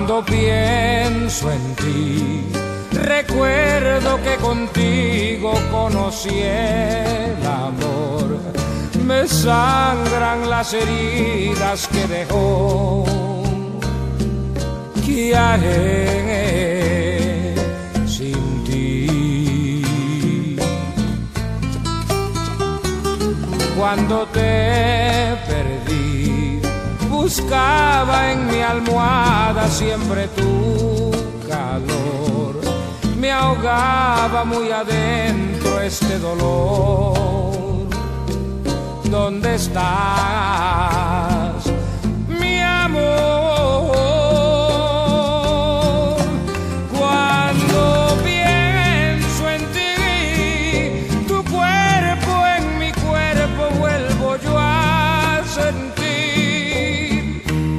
Cuando pienso en ti, recuerdo que contigo conocí el amor. Me sangran las heridas que dejó. ¿Qué haré sin ti? Cuando te perdí, buscaba en mi almohada siempre tu calor. Me ahogaba muy adentro este dolor. ¿Dónde estás, mi amor? Cuando pienso en ti, tu cuerpo en mi cuerpo vuelvo yo a sentir.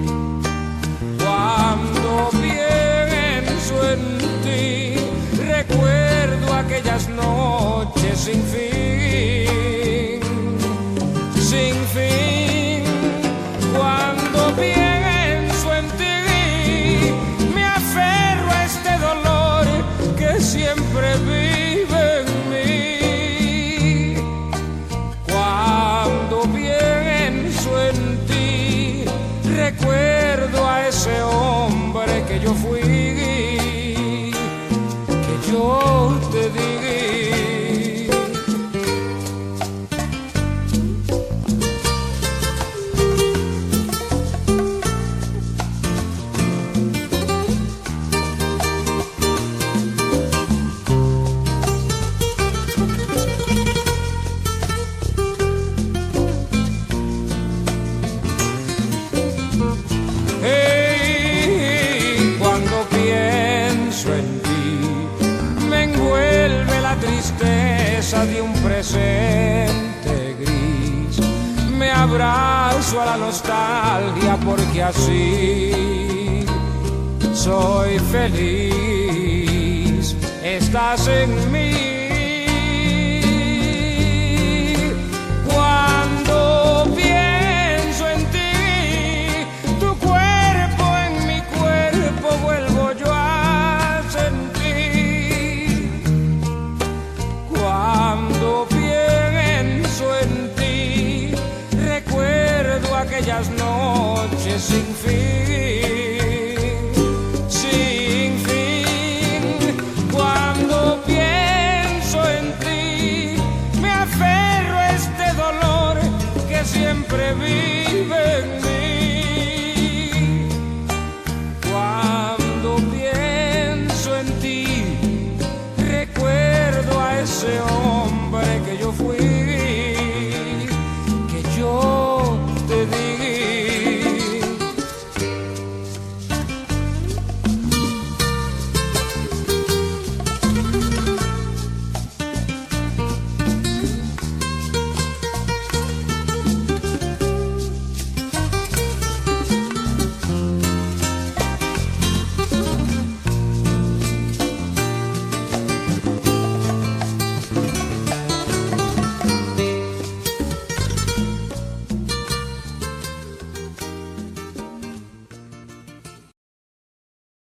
Cuando pienso en ti, recuerdo aquellas noches sin fin, sin fin. Cuando pienso en ti, me aferro a este dolor que siempre vive en mí. Cuando pienso en ti, recuerdo a ese hombre que yo fui, que yo te di. Cuando pienso en ti, me envuelve la tristeza de un presente gris. Me abrazo a la nostalgia porque así soy feliz. Estás en mí.